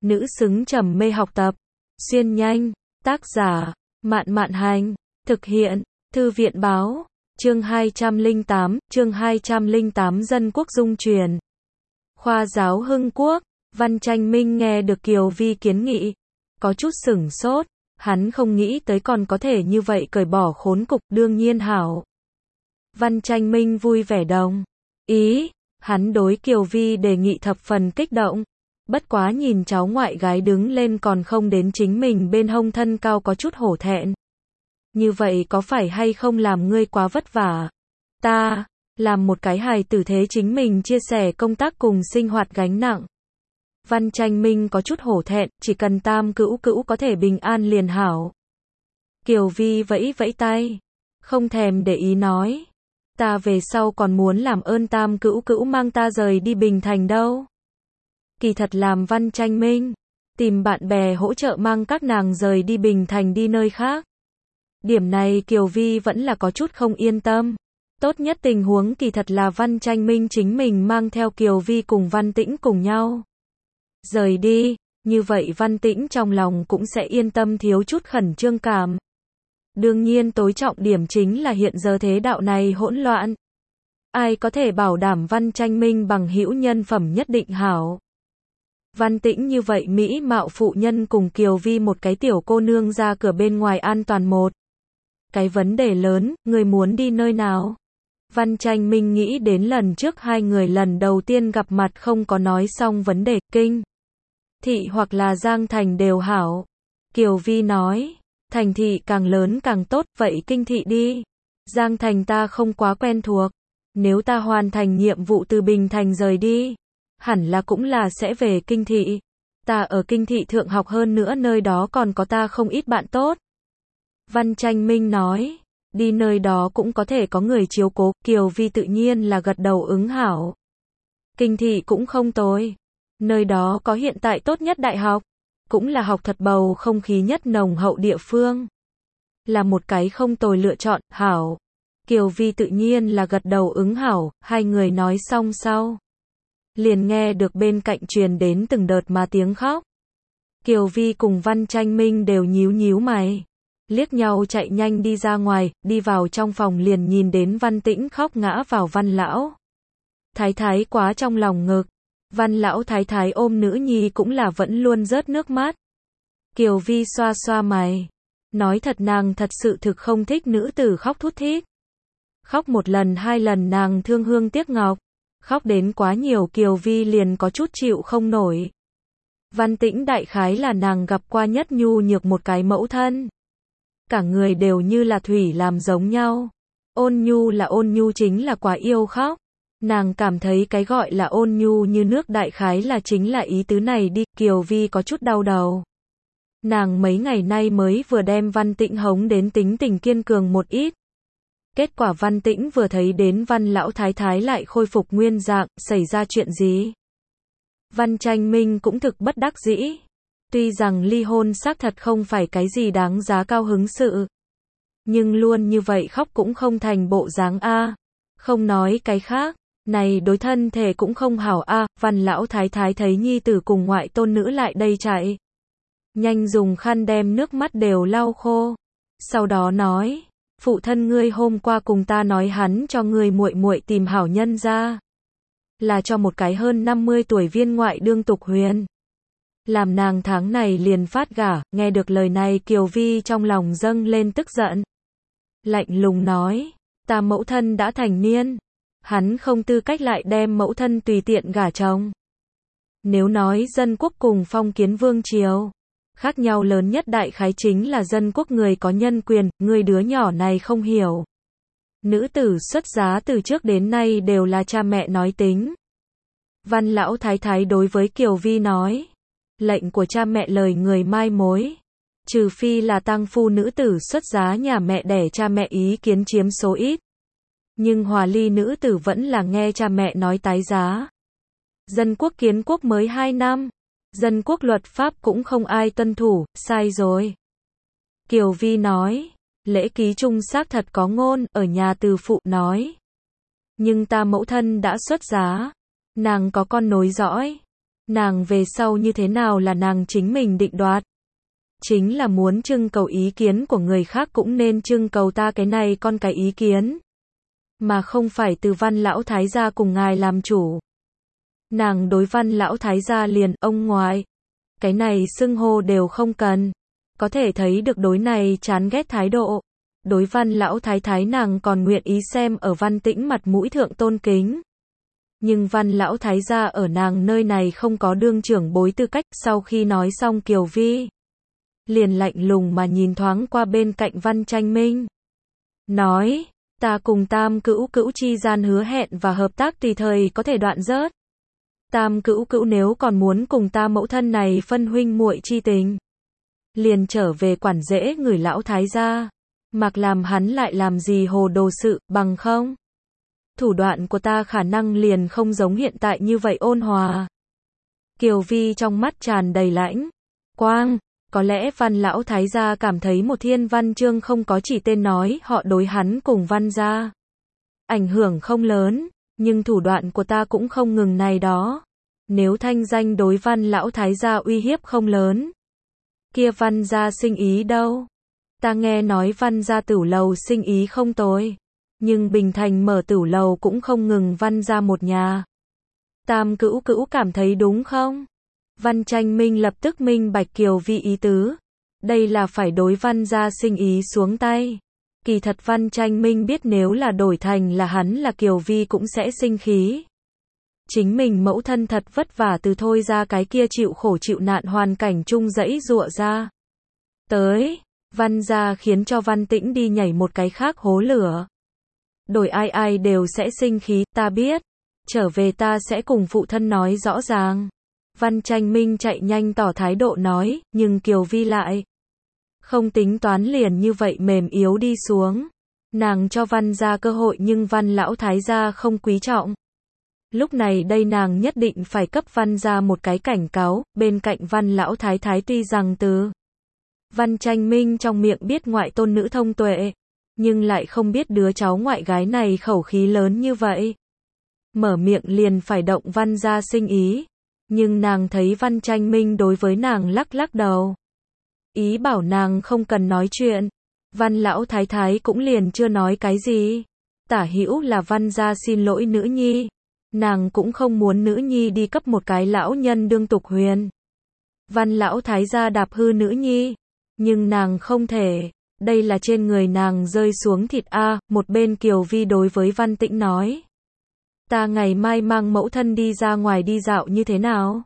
nữ xứng trầm mê học tập. Xuyên nhanh, tác giả, Mạn Mạn Hành, thực hiện, Thư viện Báo, chương 208 Dân Quốc Dung truyền. Khoa giáo Hưng Quốc, Văn Tranh Minh nghe được Kiều Vi kiến nghị, có chút sửng sốt, hắn không nghĩ tới còn có thể như vậy cởi bỏ khốn cục, đương nhiên hảo. Văn Tranh Minh vui vẻ đồng ý, hắn đối Kiều Vi đề nghị thập phần kích động, bất quá nhìn cháu ngoại gái đứng lên còn không đến chính mình bên hông thân cao có chút hổ thẹn. Như vậy có phải hay không làm ngươi quá vất vả? Ta, làm một cái hài tử thế chính mình chia sẻ công tác cùng sinh hoạt gánh nặng. Văn Tranh Minh có chút hổ thẹn, chỉ cần Tam Cữu Cữu có thể bình an liền hảo. Kiều Vi vẫy vẫy tay, không thèm để ý nói, ta về sau còn muốn làm ơn Tam Cữu Cữu mang ta rời đi Bình Thành đâu. Kỳ thật làm Văn Tranh Minh tìm bạn bè hỗ trợ mang các nàng rời đi Bình Thành đi nơi khác. Điểm này Kiều Vi vẫn là có chút không yên tâm. Tốt nhất tình huống kỳ thật là Văn Tranh Minh chính mình mang theo Kiều Vi cùng Văn Tĩnh cùng nhau rời đi, như vậy Văn Tĩnh trong lòng cũng sẽ yên tâm thiếu chút khẩn trương cảm. Đương nhiên tối trọng điểm chính là hiện giờ thế đạo này hỗn loạn. Ai có thể bảo đảm Văn Tranh Minh bằng hữu nhân phẩm nhất định hảo. Văn Tĩnh như vậy mỹ mạo phụ nhân cùng Kiều Vi một cái tiểu cô nương ra cửa bên ngoài an toàn một. Cái vấn đề lớn, người muốn đi nơi nào? Văn Tranh Minh nghĩ đến lần trước hai người lần đầu tiên gặp mặt không có nói xong vấn đề, kinh thị hoặc là Giang Thành đều hảo. Kiều Vi nói, thành thị càng lớn càng tốt, vậy kinh thị đi. Giang Thành ta không quá quen thuộc. Nếu ta hoàn thành nhiệm vụ từ Bình Thành rời đi, hẳn là cũng là sẽ về kinh thị. Ta ở kinh thị thượng học hơn nữa nơi đó còn có ta không ít bạn tốt. Văn Tranh Minh nói, đi nơi đó cũng có thể có người chiếu cố, Kiều Vi tự nhiên là gật đầu ứng hảo. Kinh thị cũng không tồi. Nơi đó có hiện tại tốt nhất đại học, cũng là học thật bầu không khí nhất nồng hậu địa phương. Là một cái không tồi lựa chọn, hảo. Kiều Vi tự nhiên là gật đầu ứng hảo, hai người nói xong sau. Liền nghe được bên cạnh truyền đến từng đợt mà tiếng khóc. Kiều Vi cùng Văn Tranh Minh đều nhíu nhíu mày. Liếc nhau chạy nhanh đi ra ngoài, đi vào trong phòng liền nhìn đến Văn Tĩnh khóc ngã vào Văn Lão Thái Thái quá trong lòng ngực. Văn Lão Thái Thái ôm nữ nhi cũng là vẫn luôn rớt nước mắt. Kiều Vi xoa xoa mày. Nói thật nàng thật sự thực không thích nữ tử khóc thút thít. Khóc một lần hai lần nàng thương hương tiếc ngọc. Khóc đến quá nhiều Kiều Vi liền có chút chịu không nổi. Văn Tĩnh đại khái là nàng gặp qua nhất nhu nhược một cái mẫu thân. Cả người đều như là thủy làm giống nhau. Ôn nhu là ôn nhu chính là quá yêu khóc. Nàng cảm thấy cái gọi là ôn nhu như nước đại khái là chính là ý tứ này đi. Kiều Vi có chút đau đầu. Nàng mấy ngày nay mới vừa đem Văn Tĩnh hống đến tính tình kiên cường một ít. Kết quả Văn Tĩnh vừa thấy đến Văn Lão Thái Thái lại khôi phục nguyên dạng, xảy ra chuyện gì? Văn Tranh Minh cũng thực bất đắc dĩ. Tuy rằng ly hôn xác thật không phải cái gì đáng giá cao hứng sự. Nhưng luôn như vậy khóc cũng không thành bộ dáng a. Không nói cái khác, này đối thân thể cũng không hảo a. Văn Lão Thái Thái thấy nhi tử cùng ngoại tôn nữ lại đây chạy. Nhanh dùng khăn đem nước mắt đều lau khô. Sau đó nói, phụ thân ngươi hôm qua cùng ta nói hắn cho ngươi muội muội tìm hảo nhân ra. Là cho một cái hơn 50 tuổi viên ngoại đương tục huyền. Làm nàng tháng này liền phát gả, nghe được lời này Kiều Vi trong lòng dâng lên tức giận. Lạnh lùng nói, ta mẫu thân đã thành niên. Hắn không tư cách lại đem mẫu thân tùy tiện gả chồng. Nếu nói dân quốc cùng phong kiến vương triều, khác nhau lớn nhất đại khái chính là dân quốc người có nhân quyền, người đứa nhỏ này không hiểu. Nữ tử xuất giá từ trước đến nay đều là cha mẹ nói tính. Văn Lão Thái Thái đối với Kiều Vi nói, lệnh của cha mẹ lời người mai mối. Trừ phi là tang phu nữ tử xuất giá nhà mẹ đẻ cha mẹ ý kiến chiếm số ít. Nhưng hòa ly nữ tử vẫn là nghe cha mẹ nói tái giá. Dân quốc kiến quốc mới 2 năm. Dân quốc luật pháp cũng không ai tuân thủ, sai rồi. Kiều Vi nói, lễ ký chung xác thật có ngôn, ở nhà từ phụ nói. Nhưng ta mẫu thân đã xuất giá. Nàng có con nối dõi. Nàng về sau như thế nào là nàng chính mình định đoạt. Chính là muốn trưng cầu ý kiến của người khác cũng nên trưng cầu ta cái này con cái ý kiến. Mà không phải từ Văn lão thái gia cùng ngài làm chủ. Nàng đối Văn lão thái gia liền, ông ngoại. Cái này xưng hô đều không cần. Có thể thấy được đối này chán ghét thái độ. Đối Văn lão thái thái nàng còn nguyện ý xem ở Văn Tĩnh mặt mũi thượng tôn kính. Nhưng Văn lão thái gia ở nàng nơi này không có đương trưởng bối tư cách. Sau khi nói xong Kiều Vi liền lạnh lùng mà nhìn thoáng qua bên cạnh Văn Tranh Minh. Nói, ta cùng Tam Cữu Cữu chi gian hứa hẹn và hợp tác tùy thời có thể đoạn rớt. Tam Cữu Cữu nếu còn muốn cùng ta mẫu thân này phân huynh muội chi tình, liền trở về quản rễ người lão thái gia, mặc làm hắn lại làm gì hồ đồ sự, bằng không. Thủ đoạn của ta khả năng liền không giống hiện tại như vậy ôn hòa. Kiều Vi trong mắt tràn đầy lãnh quang. Có lẽ Văn lão thái gia cảm thấy một Thiên Văn Chương không có chỉ tên nói họ đối hắn cùng Văn gia ảnh hưởng không lớn, nhưng thủ đoạn của ta cũng không ngừng này đó. Nếu thanh danh đối Văn lão thái gia uy hiếp không lớn, kia Văn gia sinh ý đâu? Ta nghe nói Văn gia tửu lầu sinh ý không tồi, nhưng Bình Thành mở tửu lầu cũng không ngừng Văn gia một nhà. Tam Cữu Cữu cảm thấy đúng không? Văn Tranh Minh lập tức minh bạch Kiều Vi ý tứ. Đây là phải đối Văn gia sinh ý xuống tay. Kỳ thật Văn Tranh Minh biết nếu là đổi thành là hắn là Kiều Vi cũng sẽ sinh khí. Chính mình mẫu thân thật vất vả từ thôi ra cái kia chịu khổ chịu nạn hoàn cảnh chung dẫy dụa ra. Tới, Văn gia khiến cho Văn Tĩnh đi nhảy một cái khác hố lửa. Đổi ai ai đều sẽ sinh khí, ta biết. Trở về ta sẽ cùng phụ thân nói rõ ràng. Văn Tranh Minh chạy nhanh tỏ thái độ nói, nhưng Kiều Vi lại không tính toán liền như vậy mềm yếu đi xuống. Nàng cho Văn gia cơ hội nhưng Văn lão thái gia không quý trọng. Lúc này đây nàng nhất định phải cấp Văn gia một cái cảnh cáo. Bên cạnh Văn lão thái thái tuy rằng từ Văn Tranh Minh trong miệng biết ngoại tôn nữ thông tuệ, nhưng lại không biết đứa cháu ngoại gái này khẩu khí lớn như vậy. Mở miệng liền phải động Văn gia sinh ý. Nhưng nàng thấy Văn Tranh Minh đối với nàng lắc lắc đầu. Ý bảo nàng không cần nói chuyện. Văn lão thái thái cũng liền chưa nói cái gì. Tả hữu là Văn gia xin lỗi nữ nhi. Nàng cũng không muốn nữ nhi đi cấp một cái lão nhân đương tục huyền. Văn lão thái gia đạp hư nữ nhi. Nhưng nàng không thể. Đây là trên người nàng rơi xuống thịt a. Một bên Kiều Vi đối với Văn Tĩnh nói. Ta ngày mai mang mẫu thân đi ra ngoài đi dạo như thế nào?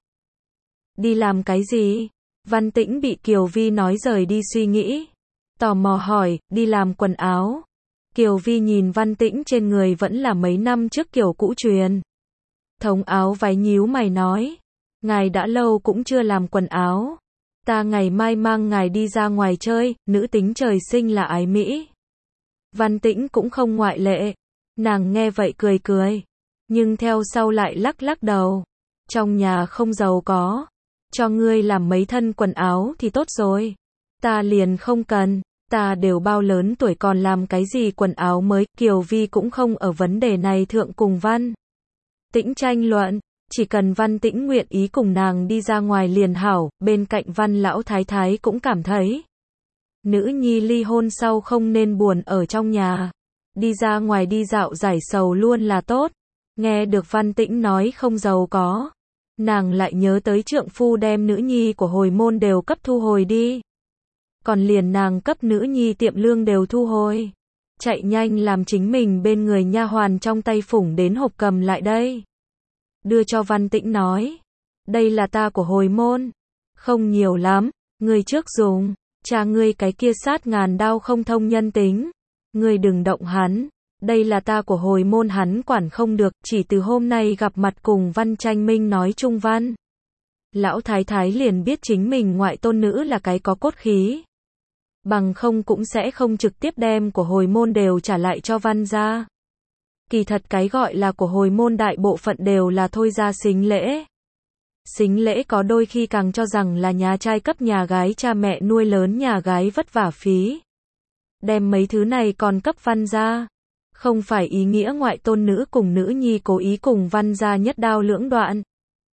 Đi làm cái gì? Văn Tĩnh bị Kiều Vi nói rời đi suy nghĩ. Tò mò hỏi, đi làm quần áo. Kiều Vi nhìn Văn Tĩnh trên người vẫn là mấy năm trước kiểu cũ truyền thống áo váy nhíu mày nói. Ngài đã lâu cũng chưa làm quần áo. Ta ngày mai mang ngài đi ra ngoài chơi, nữ tính trời sinh là ái mỹ. Văn Tĩnh cũng không ngoại lệ. Nàng nghe vậy cười cười. Nhưng theo sau lại lắc lắc đầu. Trong nhà không giàu có. Cho ngươi làm mấy thân quần áo thì tốt rồi. Ta liền không cần. Ta đều bao lớn tuổi còn làm cái gì quần áo mới. Kiều Vi cũng không ở vấn đề này thượng cùng Văn Tĩnh tranh luận. Chỉ cần Văn Tĩnh nguyện ý cùng nàng đi ra ngoài liền hảo. Bên cạnh Văn lão thái thái cũng cảm thấy nữ nhi ly hôn sau không nên buồn ở trong nhà. Đi ra ngoài đi dạo giải sầu luôn là tốt. Nghe được Văn Tĩnh nói không giàu có, nàng lại nhớ tới trượng phu đem nữ nhi của hồi môn đều cấp thu hồi đi. Còn liền nàng cấp nữ nhi tiệm lương đều thu hồi. Chạy nhanh làm chính mình bên người nha hoàn trong tay phủng đến hộp cầm lại đây. Đưa cho Văn Tĩnh nói. Đây là ta của hồi môn. Không nhiều lắm, ngươi trước dùng. Cha ngươi cái kia sát ngàn đao không thông nhân tính. Ngươi đừng động hắn. Đây là ta của hồi môn hắn quản không được, chỉ từ hôm nay gặp mặt cùng Văn Tranh Minh nói Trung Văn. Lão thái thái liền biết chính mình ngoại tôn nữ là cái có cốt khí. Bằng không cũng sẽ không trực tiếp đem của hồi môn đều trả lại cho Văn gia. Kỳ thật cái gọi là của hồi môn đại bộ phận đều là thôi ra sính lễ. Sính lễ có đôi khi càng cho rằng là nhà trai cấp nhà gái cha mẹ nuôi lớn nhà gái vất vả phí. Đem mấy thứ này còn cấp Văn gia. Không phải ý nghĩa ngoại tôn nữ cùng nữ nhi cố ý cùng Văn gia nhất đao lưỡng đoạn.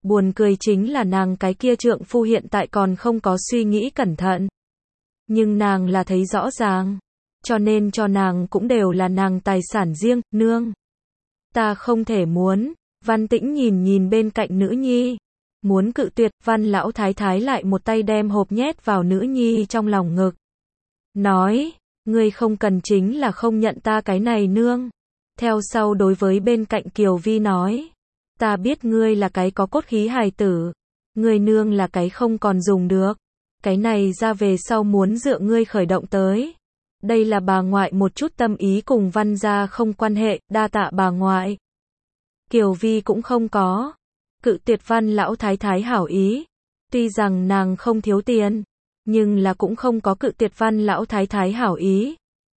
Buồn cười chính là nàng cái kia trượng phu hiện tại còn không có suy nghĩ cẩn thận. Nhưng nàng là thấy rõ ràng. Cho nên cho nàng cũng đều là nàng tài sản riêng, nương. Ta không thể muốn. Văn Tĩnh nhìn nhìn bên cạnh nữ nhi. Muốn cự tuyệt, Văn lão thái thái lại một tay đem hộp nhét vào nữ nhi trong lòng ngực. Nói, ngươi không cần chính là không nhận ta cái này nương. Theo sau đối với bên cạnh Kiều Vi nói. Ta biết ngươi là cái có cốt khí hài tử. Ngươi nương là cái không còn dùng được. Cái này ra về sau muốn dựa ngươi khởi động tới. Đây là bà ngoại một chút tâm ý cùng Văn gia không quan hệ, đa tạ bà ngoại. Kiều Vi cũng không có cự tuyệt Văn lão thái thái hảo ý. Tuy rằng nàng không thiếu tiền, nhưng là cũng không có cự tuyệt Văn lão thái thái hảo ý.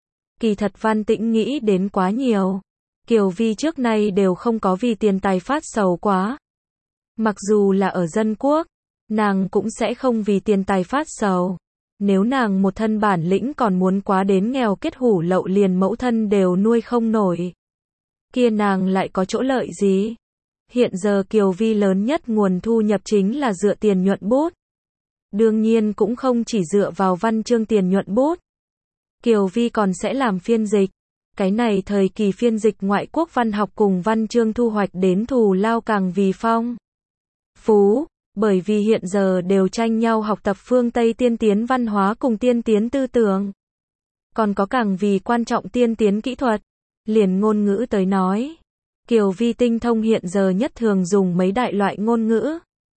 Kỳ thật Văn Tĩnh nghĩ đến quá nhiều. Kiều Vi trước nay đều không có vì tiền tài phát sầu quá. Mặc dù là ở dân quốc, nàng cũng sẽ không vì tiền tài phát sầu. Nếu nàng một thân bản lĩnh còn muốn quá đến nghèo kết hủ lậu liền mẫu thân đều nuôi không nổi. Kia nàng lại có chỗ lợi gì? Hiện giờ Kiều Vi lớn nhất nguồn thu nhập chính là dựa tiền nhuận bút. Đương nhiên cũng không chỉ dựa vào văn chương tiền nhuận bút. Kiều Vi còn sẽ làm phiên dịch. Cái này thời kỳ phiên dịch ngoại quốc văn học cùng văn chương thu hoạch đến thù lao càng vì phong phú, bởi vì hiện giờ đều tranh nhau học tập phương Tây tiên tiến văn hóa cùng tiên tiến tư tưởng. Còn có càng vì quan trọng tiên tiến kỹ thuật. Liền ngôn ngữ tới nói, Kiều Vi tinh thông hiện giờ nhất thường dùng mấy đại loại ngôn ngữ.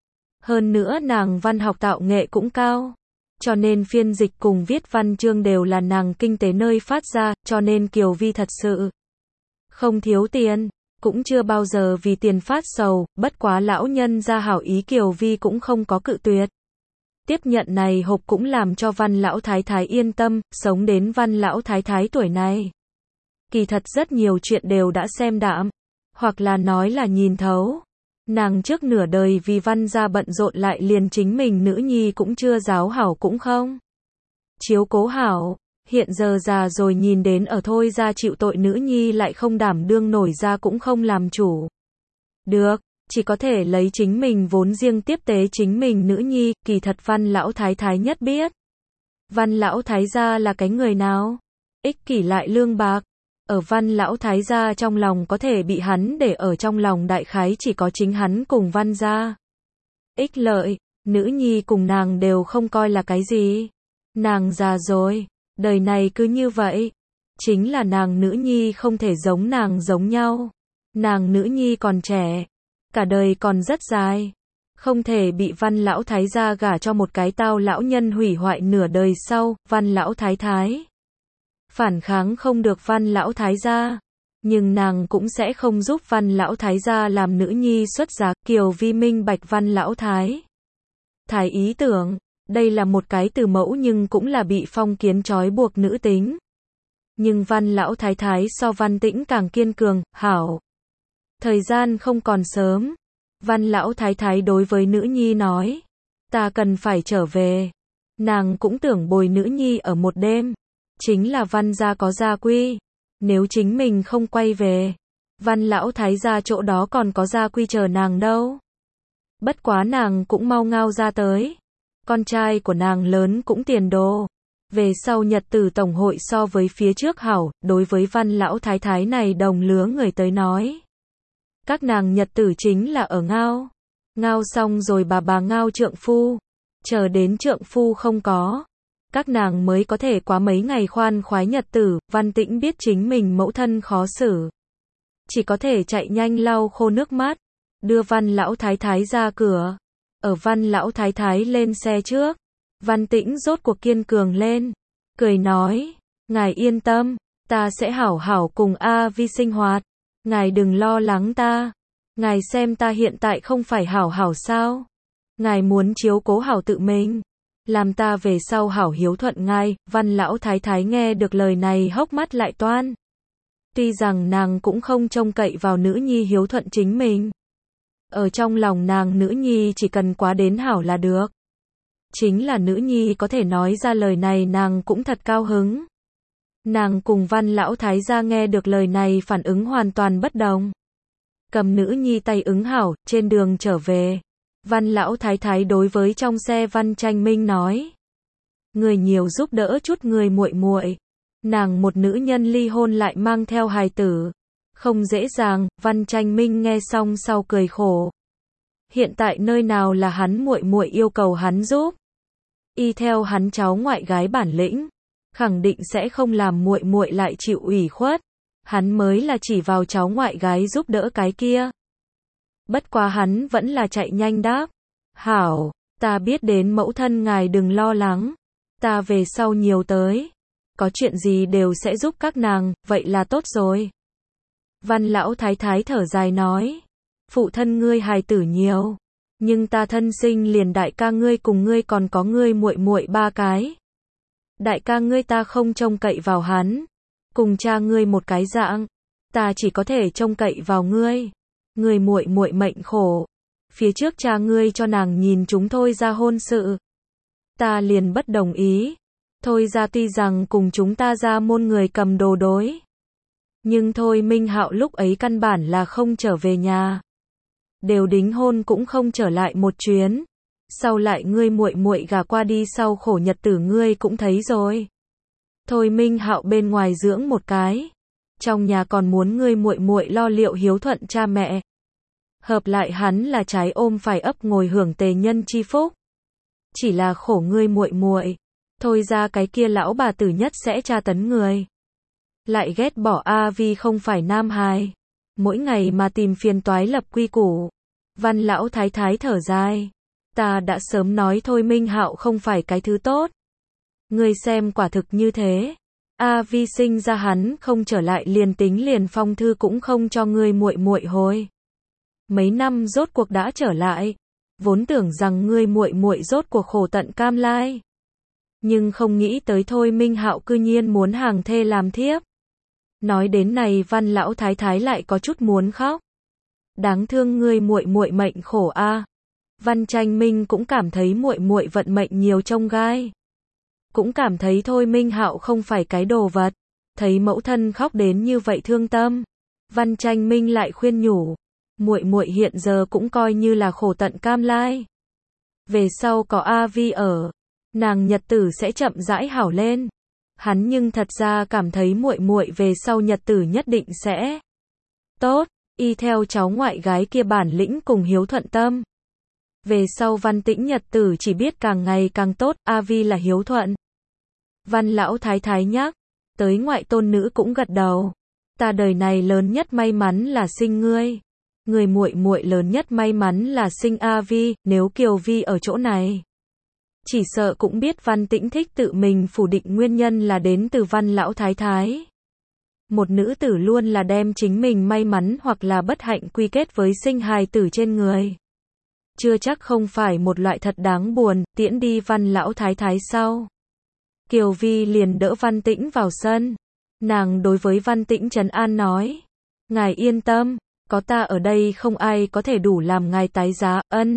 Hơn nữa nàng văn học tạo nghệ cũng cao. Cho nên phiên dịch cùng viết văn chương đều là nàng kinh tế nơi phát ra, cho nên Kiều Vi thật sự không thiếu tiền, cũng chưa bao giờ vì tiền phát sầu, bất quá lão nhân ra hảo ý Kiều Vi cũng không có cự tuyệt. Tiếp nhận này hộp cũng làm cho Văn lão thái thái yên tâm, sống đến Văn lão thái thái tuổi này. Kỳ thật rất nhiều chuyện đều đã xem đạm, hoặc là nói là nhìn thấu. Nàng trước nửa đời vì Văn gia bận rộn lại liền chính mình nữ nhi cũng chưa giáo hảo cũng không chiếu cố hảo, hiện giờ già rồi nhìn đến ở thôi ra chịu tội nữ nhi lại không đảm đương nổi ra cũng không làm chủ. Được, chỉ có thể lấy chính mình vốn riêng tiếp tế chính mình nữ nhi, kỳ thật Văn lão thái thái nhất biết. Văn lão thái gia là cái người nào? Ích kỷ lại lương bạc. Ở Văn lão thái gia trong lòng có thể bị hắn để ở trong lòng đại khái chỉ có chính hắn cùng Văn gia. Ích lợi, nữ nhi cùng nàng đều không coi là cái gì. Nàng già rồi, đời này cứ như vậy. Chính là nàng nữ nhi không thể giống nàng giống nhau. Nàng nữ nhi còn trẻ, cả đời còn rất dài. Không thể bị Văn lão thái gia gả cho một cái tao lão nhân hủy hoại nửa đời sau, Văn lão thái thái phản kháng không được Văn lão thái gia, nhưng nàng cũng sẽ không giúp Văn lão thái gia làm nữ nhi xuất giá. Kiều Vi minh bạch Văn lão thái ý tưởng, đây là một cái từ mẫu nhưng cũng là bị phong kiến trói buộc nữ tính. Nhưng Văn lão thái thái so Văn Tĩnh càng kiên cường, hảo. Thời gian không còn sớm. Văn lão thái thái đối với nữ nhi nói, ta cần phải trở về. Nàng cũng tưởng bồi nữ nhi ở một đêm. Chính là Văn gia có gia quy. Nếu chính mình không quay về, Văn lão thái gia chỗ đó còn có gia quy chờ nàng đâu. Bất quá nàng cũng mau ngao ra tới. Con trai của nàng lớn cũng tiền đồ. Về sau nhật tử tổng hội so với phía trước hảo, đối với Văn lão thái thái này đồng lứa người tới nói. Các nàng nhật tử chính là ở ngao. Ngao xong rồi bà ngao trượng phu. Chờ đến trượng phu không có. Các nàng mới có thể quá mấy ngày khoan khoái nhật tử. Văn Tĩnh biết chính mình mẫu thân khó xử. Chỉ có thể chạy nhanh lau khô nước mắt. Đưa Văn lão thái thái ra cửa. Ở Văn lão thái thái lên xe trước. Văn Tĩnh rốt cuộc kiên cường lên. Cười nói. Ngài yên tâm. Ta sẽ hảo hảo cùng A Vi sinh hoạt. Ngài đừng lo lắng ta. Ngài xem ta hiện tại không phải hảo hảo sao. Ngài muốn chiếu cố hảo tự mình. Làm ta về sau hảo hiếu thuận ngài. Văn lão thái thái nghe được lời này hốc mắt lại toan. Tuy rằng nàng cũng không trông cậy vào nữ nhi hiếu thuận chính mình. Ở trong lòng nàng nữ nhi chỉ cần quá đến hảo là được. Chính là nữ nhi có thể nói ra lời này nàng cũng thật cao hứng. Nàng cùng Văn lão thái gia nghe được lời này phản ứng hoàn toàn bất đồng. Cầm nữ nhi tay ứng hảo, trên đường trở về. Văn lão thái thái đối với trong xe Văn Tranh Minh nói. Người nhiều giúp đỡ chút người muội muội. Nàng một nữ nhân ly hôn lại mang theo hài tử. Không dễ dàng, Văn Tranh Minh nghe xong sau cười khổ. Hiện tại nơi nào là hắn muội muội yêu cầu hắn giúp. Y theo hắn cháu ngoại gái bản lĩnh, khẳng định sẽ không làm muội muội lại chịu ủy khuất. Hắn mới là chỉ vào cháu ngoại gái giúp đỡ cái kia. Bất quá hắn vẫn là chạy nhanh đáp. Hảo, ta biết đến mẫu thân ngài đừng lo lắng. Ta về sau nhiều tới. Có chuyện gì đều sẽ giúp các nàng, vậy là tốt rồi. Văn lão thái thái thở dài nói. Phụ thân ngươi hài tử nhiều. Nhưng ta thân sinh liền đại ca ngươi cùng ngươi còn có ngươi muội muội 3 cái. Đại ca ngươi ta không trông cậy vào hắn. Cùng cha ngươi một cái dạng. Ta chỉ có thể trông cậy vào ngươi. Ngươi muội muội mệnh khổ. Phía trước cha ngươi cho nàng nhìn chúng Thôi Gia hôn sự. Ta liền bất đồng ý. Thôi Gia tuy rằng cùng chúng ta Gia môn người cầm đồ đối. Nhưng Thôi Minh Hạo lúc ấy căn bản là không trở về nhà. Đều đính hôn cũng không trở lại một chuyến. Sau lại ngươi muội muội gả qua đi sau khổ nhật tử ngươi cũng thấy rồi. Thôi Minh Hạo bên ngoài dưỡng một cái. Trong nhà còn muốn ngươi muội muội lo liệu hiếu thuận cha mẹ. Hợp lại hắn là trái ôm phải ấp ngồi hưởng tề nhân chi phúc. Chỉ là khổ ngươi muội muội. Thôi ra cái kia lão bà tử nhất sẽ tra tấn người. Lại ghét bỏ A Vi không phải nam hài. Mỗi ngày mà tìm phiền toái lập quy củ. Văn lão thái thái thở dài. Ta đã sớm nói Thôi Minh Hạo không phải cái thứ tốt. Ngươi xem quả thực như thế. A Vi sinh ra hắn không trở lại liền tính liền phong thư cũng không cho ngươi muội muội hồi. Mấy năm rốt cuộc đã trở lại. Vốn tưởng rằng ngươi muội muội rốt cuộc khổ tận cam lai. Nhưng không nghĩ tới Thôi Minh Hạo cư nhiên muốn hàng thê làm thiếp. Nói đến này Văn lão thái thái lại có chút muốn khóc. Đáng thương ngươi muội muội mệnh khổ a. Văn Tranh Minh cũng cảm thấy muội muội vận mệnh nhiều chông gai. Cũng cảm thấy Thôi Minh Hạo không phải cái đồ vật. Thấy mẫu thân khóc đến như vậy thương tâm. Văn Tranh Minh lại khuyên nhủ. Muội muội hiện giờ cũng coi như là khổ tận cam lai. Về sau có A Vi ở. Nàng nhật tử sẽ chậm rãi hảo lên. Hắn nhưng thật ra cảm thấy muội muội về sau nhật tử nhất định sẽ tốt. Y theo cháu ngoại gái kia bản lĩnh cùng hiếu thuận tâm. Về sau Văn Tĩnh nhật tử chỉ biết càng ngày càng tốt, A Vi là hiếu thuận. Văn lão thái thái nhắc, tới ngoại tôn nữ cũng gật đầu. Ta đời này lớn nhất may mắn là sinh ngươi. Người muội muội lớn nhất may mắn là sinh A Vi, nếu Kiều Vi ở chỗ này. Chỉ sợ cũng biết Văn Tĩnh thích tự mình phủ định nguyên nhân là đến từ Văn lão thái thái. Một nữ tử luôn là đem chính mình may mắn hoặc là bất hạnh quy kết với sinh hài tử trên người. Chưa chắc không phải một loại thật đáng buồn, tiễn đi Văn lão thái thái sau. Kiều Vi liền đỡ Văn Tĩnh vào sân. Nàng đối với Văn Tĩnh trấn an nói. Ngài yên tâm, có ta ở đây không ai có thể đủ làm ngài tái giá, ân.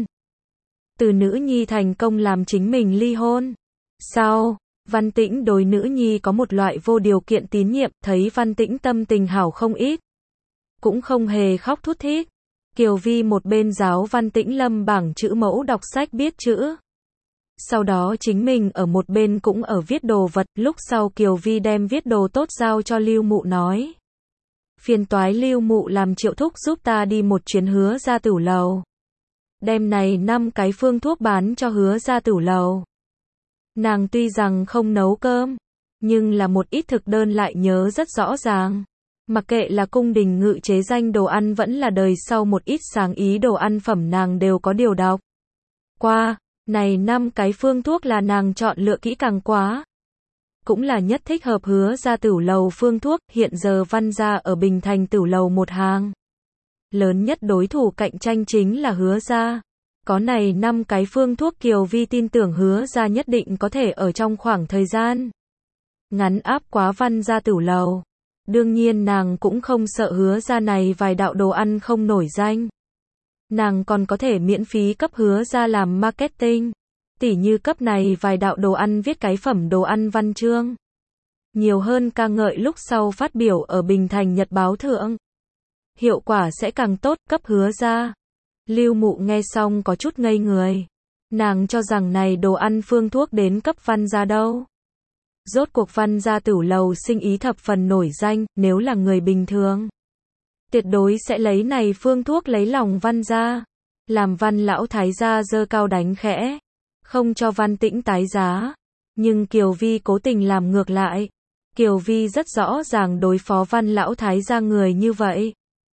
Từ nữ nhi thành công làm chính mình ly hôn. Sau, Văn Tĩnh đối nữ nhi có một loại vô điều kiện tín nhiệm, thấy Văn Tĩnh tâm tình hảo không ít. Cũng không hề khóc thút thít. Kiều Vi một bên giáo Văn Tĩnh lâm bảng chữ mẫu đọc sách biết chữ. Sau đó chính mình ở một bên cũng ở viết đồ vật, lúc sau Kiều Vi đem viết đồ tốt giao cho Lưu Mụ nói. Phiền toái Lưu Mụ làm Triệu thúc giúp ta đi một chuyến Hứa Gia Tửu lầu. Đem này 5 cái phương thuốc bán cho Hứa Gia Tửu lầu. Nàng tuy rằng không nấu cơm, nhưng là một ít thực đơn lại nhớ rất rõ ràng. Mặc kệ là cung đình ngự chế danh đồ ăn vẫn là đời sau một ít sáng ý đồ ăn phẩm nàng đều có điều đọc. Qua, này 5 cái phương thuốc là nàng chọn lựa kỹ càng quá. Cũng là nhất thích hợp Hứa Gia Tửu lầu phương thuốc, hiện giờ Văn gia ở Bình Thành Tửu lầu một hàng. Lớn nhất đối thủ cạnh tranh chính là Hứa Gia. Có này 5 cái phương thuốc Kiều Vi tin tưởng Hứa Gia nhất định có thể ở trong khoảng thời gian ngắn áp quá Văn gia Tửu lầu. Đương nhiên nàng cũng không sợ Hứa Gia này vài đạo đồ ăn không nổi danh. Nàng còn có thể miễn phí cấp Hứa Gia làm marketing. Tỉ như cấp này vài đạo đồ ăn viết cái phẩm đồ ăn văn chương. Nhiều hơn ca ngợi lúc sau phát biểu ở Bình Thành Nhật báo thượng. Hiệu quả sẽ càng tốt, cấp Hứa Gia. Lưu Mụ nghe xong có chút ngây người. Nàng cho rằng này đồ ăn phương thuốc đến cấp Văn gia đâu. Rốt cuộc Văn gia Tửu lầu sinh ý thập phần nổi danh, nếu là người bình thường, tuyệt đối sẽ lấy này phương thuốc lấy lòng Văn gia. Làm Văn lão thái gia giơ cao đánh khẽ, không cho Văn Tĩnh tái giá. Nhưng Kiều Vi cố tình làm ngược lại. Kiều Vi rất rõ ràng đối phó Văn lão thái gia người như vậy,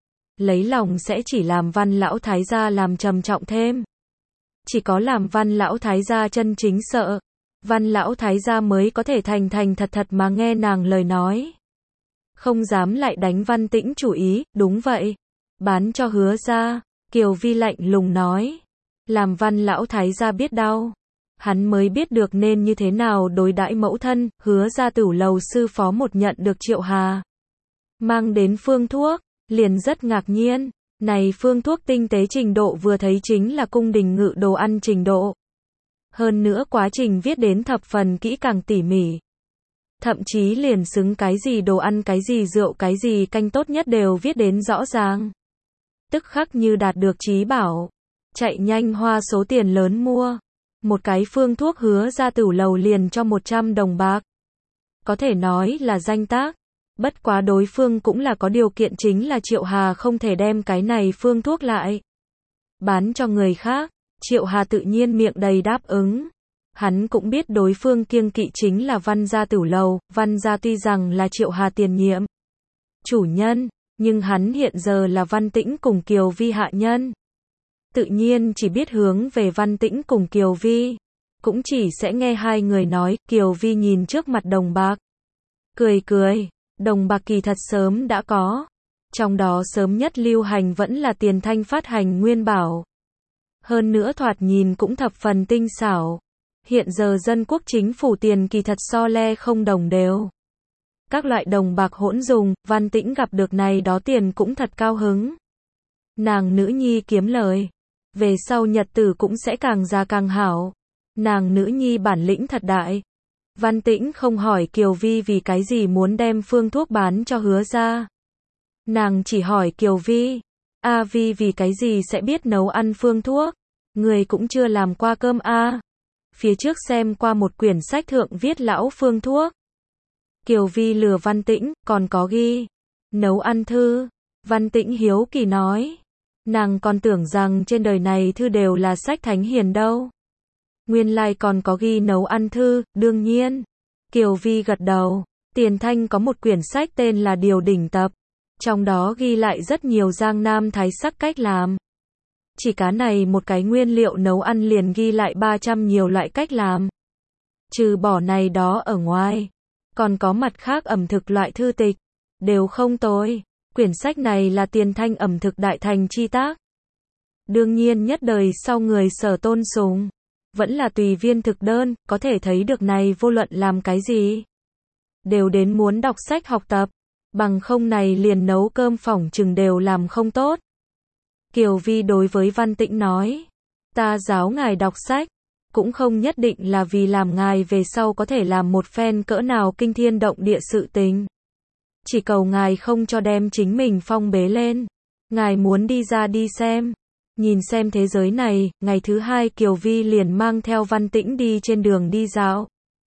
lấy lòng sẽ chỉ làm Văn lão thái gia làm trầm trọng thêm. Chỉ có làm Văn lão thái gia chân chính sợ, Văn lão thái gia mới có thể thành thành thật thật mà nghe nàng lời nói. Không dám lại đánh Văn Tĩnh chủ ý, đúng vậy. Bán cho Hứa gia, Kiều Vi lạnh lùng nói. Làm Văn lão thái gia biết đau. Hắn mới biết được nên như thế nào đối đãi mẫu thân. Hứa gia Tửu lầu sư phó một nhận được Triệu Hà mang đến phương thuốc, liền rất ngạc nhiên. Này phương thuốc tinh tế trình độ vừa thấy chính là cung đình ngự đồ ăn trình độ. Hơn nữa quá trình viết đến thập phần kỹ càng tỉ mỉ. Thậm chí liền xứng cái gì đồ ăn cái gì rượu cái gì canh tốt nhất đều viết đến rõ ràng. Tức khắc như đạt được trí bảo. Chạy nhanh hoa số tiền lớn mua. Một cái phương thuốc Hứa gia Tửu lầu liền cho 100 đồng bạc. Có thể nói là danh tác. Bất quá đối phương cũng là có điều kiện, chính là Triệu Hà không thể đem cái này phương thuốc lại bán cho người khác. Triệu Hà tự nhiên miệng đầy đáp ứng. Hắn cũng biết đối phương kiêng kỵ chính là Văn gia Tửu lầu. Văn gia tuy rằng là Triệu Hà tiền nhiệm chủ nhân, nhưng hắn hiện giờ là Văn Tĩnh cùng Kiều Vi hạ nhân. Tự nhiên chỉ biết hướng về Văn Tĩnh cùng Kiều Vi. Cũng chỉ sẽ nghe hai người nói. Kiều Vi nhìn trước mặt đồng bạc, cười cười. Đồng bạc kỳ thật sớm đã có. Trong đó sớm nhất lưu hành vẫn là tiền thanh phát hành nguyên bảo. Hơn nữa thoạt nhìn cũng thập phần tinh xảo. Hiện giờ dân quốc chính phủ tiền kỳ thật so le không đồng đều. Các loại đồng bạc hỗn dùng, Văn Tĩnh gặp được này đó tiền cũng thật cao hứng. Nàng nữ nhi kiếm lời. Về sau nhật tử cũng sẽ càng già càng hảo. Nàng nữ nhi bản lĩnh thật đại. Văn Tĩnh không hỏi Kiều Vi vì cái gì muốn đem phương thuốc bán cho Hứa gia. Nàng chỉ hỏi Kiều Vi, A Vi vì cái gì sẽ biết nấu ăn phương thuốc? Người cũng chưa làm qua cơm a. Phía trước xem qua một quyển sách thượng viết lão phương thuốc. Kiều Vi lừa Văn Tĩnh, còn có ghi nấu ăn thư. Văn Tĩnh hiếu kỳ nói, nàng còn tưởng rằng trên đời này thư đều là sách thánh hiền đâu. Nguyên lai còn có ghi nấu ăn thư, đương nhiên. Kiều Vi gật đầu. Tiền Thanh có một quyển sách tên là Điều Đỉnh Tập. Trong đó ghi lại rất nhiều Giang Nam Thái Sắc cách làm. Chỉ cá này một cái nguyên liệu nấu ăn liền ghi lại 300 nhiều loại cách làm. Trừ bỏ này đó ở ngoài, còn có mặt khác ẩm thực loại thư tịch. Đều không tồi. Quyển sách này là Tiền Thanh ẩm thực đại thành chi tác. Đương nhiên nhất đời sau người Sở tôn sùng vẫn là tùy viên thực đơn, có thể thấy được này vô luận làm cái gì đều đến muốn đọc sách học tập, bằng không này liền nấu cơm phỏng chừng đều làm không tốt. Kiều Vi đối với Văn Tĩnh nói, ta giáo ngài đọc sách, cũng không nhất định là vì làm ngài về sau có thể làm một phen cỡ nào kinh thiên động địa sự tình. Chỉ cầu ngài không cho đem chính mình phong bế lên. Ngài muốn đi ra đi xem. Nhìn xem thế giới này. Ngày thứ hai Kiều Vi liền mang theo Văn Tĩnh đi trên đường đi dạo.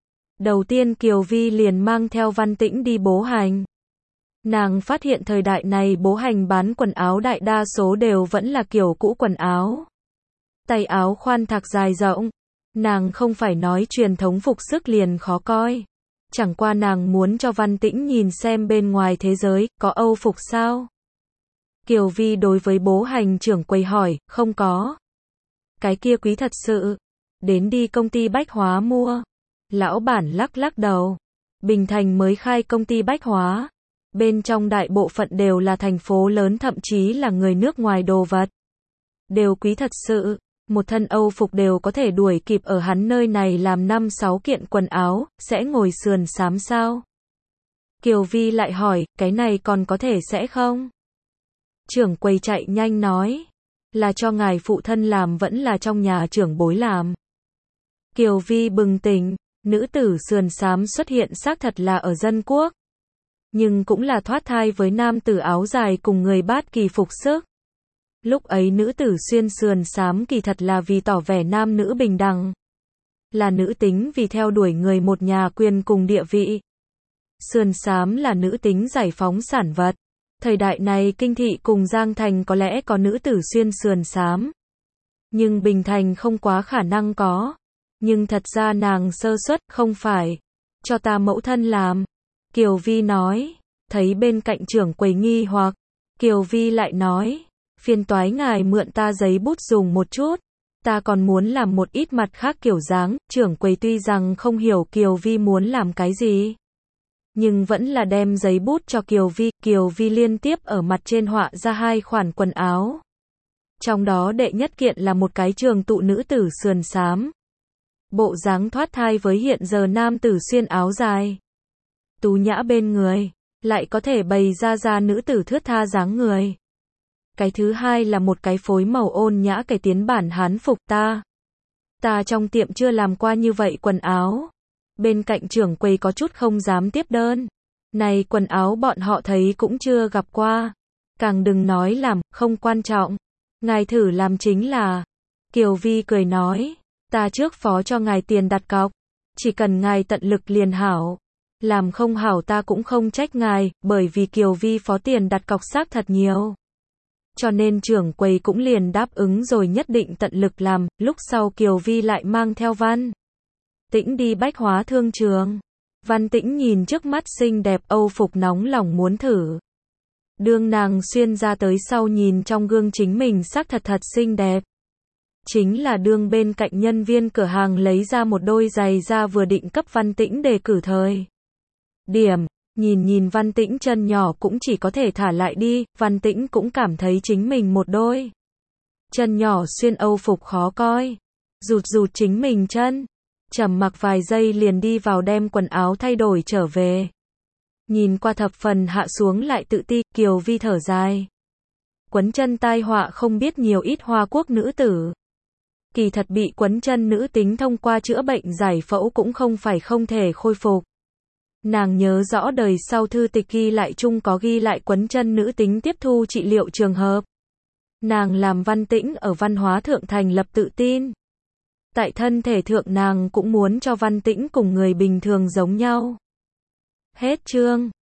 Đầu tiên Kiều Vi liền mang theo Văn Tĩnh đi bố hành. Nàng phát hiện thời đại này bố hành bán quần áo đại đa số đều vẫn là kiểu cũ quần áo. Tay áo khoan thạc dài rộng. Nàng không phải nói truyền thống phục sức liền khó coi. Chẳng qua nàng muốn cho Văn Tĩnh nhìn xem bên ngoài thế giới, có Âu phục sao? Kiều Vi đối với bố hành trưởng quầy hỏi, không có. Cái kia quý thật sự. Đến đi công ty bách hóa mua. Lão bản lắc lắc đầu. Bình Thành mới khai công ty bách hóa. Bên trong đại bộ phận đều là thành phố lớn, thậm chí là người nước ngoài đồ vật. Đều quý thật sự. Một thân Âu phục đều có thể đuổi kịp ở hắn nơi này làm 5-6 kiện quần áo, sẽ ngồi sườn xám sao? Kiều Vi lại hỏi, cái này còn có thể sẽ không? Trưởng quầy chạy nhanh nói, là cho ngài phụ thân làm vẫn là trong nhà trưởng bối làm. Kiều Vi bừng tỉnh, nữ tử sườn xám xuất hiện xác thật là ở dân quốc. Nhưng cũng là thoát thai với nam tử áo dài cùng người bát kỳ phục sức. Lúc ấy nữ tử xuyên sườn xám kỳ thật là vì tỏ vẻ nam nữ bình đẳng. Là nữ tính vì theo đuổi người một nhà quyền cùng địa vị. Sườn xám là nữ tính giải phóng sản vật. Thời đại này Kinh Thị cùng Giang Thành có lẽ có nữ tử xuyên sườn xám. Nhưng Bình Thành không quá khả năng có. Nhưng thật ra nàng sơ suất, không phải. Cho ta mẫu thân làm. Kiều Vi nói. Thấy bên cạnh trưởng quầy nghi hoặc. Kiều Vi lại nói. Phiền toái ngài mượn ta giấy bút dùng một chút. Ta còn muốn làm một ít mặt khác kiểu dáng. Trưởng quầy tuy rằng không hiểu Kiều Vi muốn làm cái gì, nhưng vẫn là đem giấy bút cho Kiều Vi. Kiều Vi liên tiếp ở mặt trên họa ra 2 khoản quần áo. Trong đó đệ nhất kiện là một cái trường tụ nữ tử sườn xám. Bộ dáng thoát thai với hiện giờ nam tử xuyên áo dài. Tú nhã bên người, lại có thể bày ra nữ tử thướt tha dáng người. Cái thứ hai là một cái phối màu ôn nhã cải tiến bản Hán phục. Ta trong tiệm chưa làm qua như vậy quần áo. Bên cạnh trưởng quầy có chút không dám tiếp đơn. Này quần áo bọn họ thấy cũng chưa gặp qua. Càng đừng nói làm, không quan trọng. Ngài thử làm chính là. Kiều Vi cười nói. Ta trước phó cho ngài tiền đặt cọc. Chỉ cần ngài tận lực liền hảo. Làm không hảo ta cũng không trách ngài, bởi vì Kiều Vi phó tiền đặt cọc xác thật nhiều. Cho nên trưởng quầy cũng liền đáp ứng rồi nhất định tận lực làm. Lúc sau Kiều Vi lại mang theo Văn Tĩnh đi bách hóa thương trường. Văn Tĩnh nhìn trước mắt xinh đẹp Âu phục nóng lòng muốn thử. Đương nàng xuyên ra tới sau nhìn trong gương chính mình xác thật xinh đẹp. Chính là đương bên cạnh nhân viên cửa hàng lấy ra một đôi giày ra vừa định cấp Văn Tĩnh đề cử thời điểm. Nhìn Văn Tĩnh chân nhỏ cũng chỉ có thể thả lại đi. Văn Tĩnh cũng cảm thấy chính mình một đôi chân nhỏ xuyên Âu phục khó coi. Rụt chính mình chân. Trầm mặc vài giây liền đi vào đem quần áo thay đổi trở về. Nhìn qua thập phần hạ xuống lại tự ti. Kiều Vi thở dài. Quấn chân tai họa không biết nhiều ít Hoa Quốc nữ tử. Kỳ thật bị quấn chân nữ tính thông qua chữa bệnh giải phẫu cũng không phải không thể khôi phục. Nàng nhớ rõ đời sau thư tịch ghi lại chung có ghi lại quấn chân nữ tính tiếp thu trị liệu trường hợp. Nàng làm Văn Tĩnh ở văn hóa thượng thành lập tự tin. Tại thân thể thượng nàng cũng muốn cho Văn Tĩnh cùng người bình thường giống nhau. Hết chương.